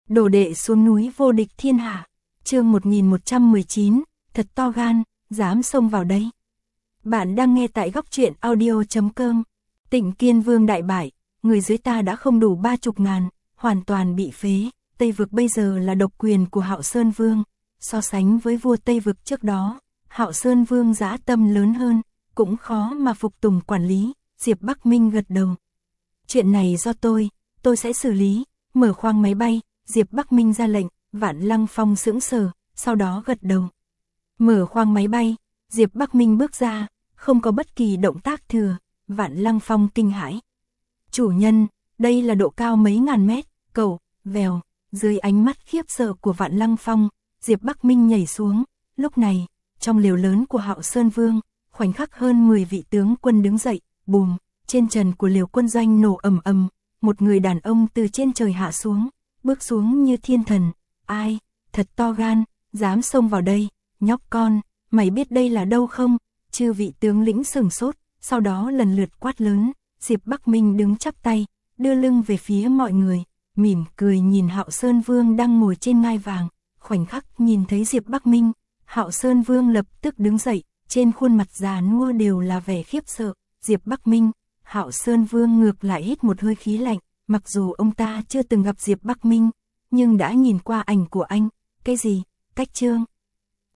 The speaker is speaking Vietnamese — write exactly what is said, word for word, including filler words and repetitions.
Đồ đệ xuống núi vô địch thiên hạ. Chương một nghìn một trăm mười chín, thật to gan, dám xông vào đây. Bạn đang nghe tại góc truyện audio chấm com. Tịnh Kiên Vương đại bại, người dưới ta đã không đủ ba chục ngàn, hoàn toàn bị phế. Tây vực bây giờ là độc quyền của Hạo Sơn Vương. So sánh với vua Tây vực trước đó, Hạo Sơn Vương dã tâm lớn hơn, cũng khó mà phục tùng quản lý. Diệp Bắc Minh gật đầu. Chuyện này do tôi, tôi sẽ xử lý. Mở khoang máy bay, Diệp Bắc Minh ra lệnh. Vạn Lăng Phong sững sờ, sau đó gật đầu. Mở khoang máy bay, Diệp Bắc Minh bước ra, không có bất kỳ động tác thừa. Vạn Lăng Phong kinh hãi. Chủ nhân, đây là độ cao mấy ngàn mét, cậu, vèo. Dưới ánh mắt khiếp sợ của Vạn Lăng Phong, Diệp Bắc Minh nhảy xuống. Lúc này, trong lều lớn của Hạo Sơn Vương, khoảnh khắc hơn mười vị tướng quân đứng dậy, bùm, trên trần của lều quân doanh nổ ầm ầm, một người đàn ông từ trên trời hạ xuống, bước xuống như thiên thần. Ai, thật to gan, dám xông vào đây, nhóc con, mày biết đây là đâu không? Chư vị tướng lĩnh sửng sốt, sau đó lần lượt quát lớn. Diệp Bắc Minh đứng chắp tay, đưa lưng về phía mọi người, mỉm cười nhìn Hạo Sơn Vương đang ngồi trên ngai vàng. Khoảnh khắc nhìn thấy Diệp Bắc Minh, Hạo Sơn Vương lập tức đứng dậy, trên khuôn mặt già nua đều là vẻ khiếp sợ. Diệp Bắc Minh, Hạo Sơn Vương ngược lại hít một hơi khí lạnh, mặc dù ông ta chưa từng gặp Diệp Bắc Minh, nhưng đã nhìn qua ảnh của anh. Cái gì? Cách trương,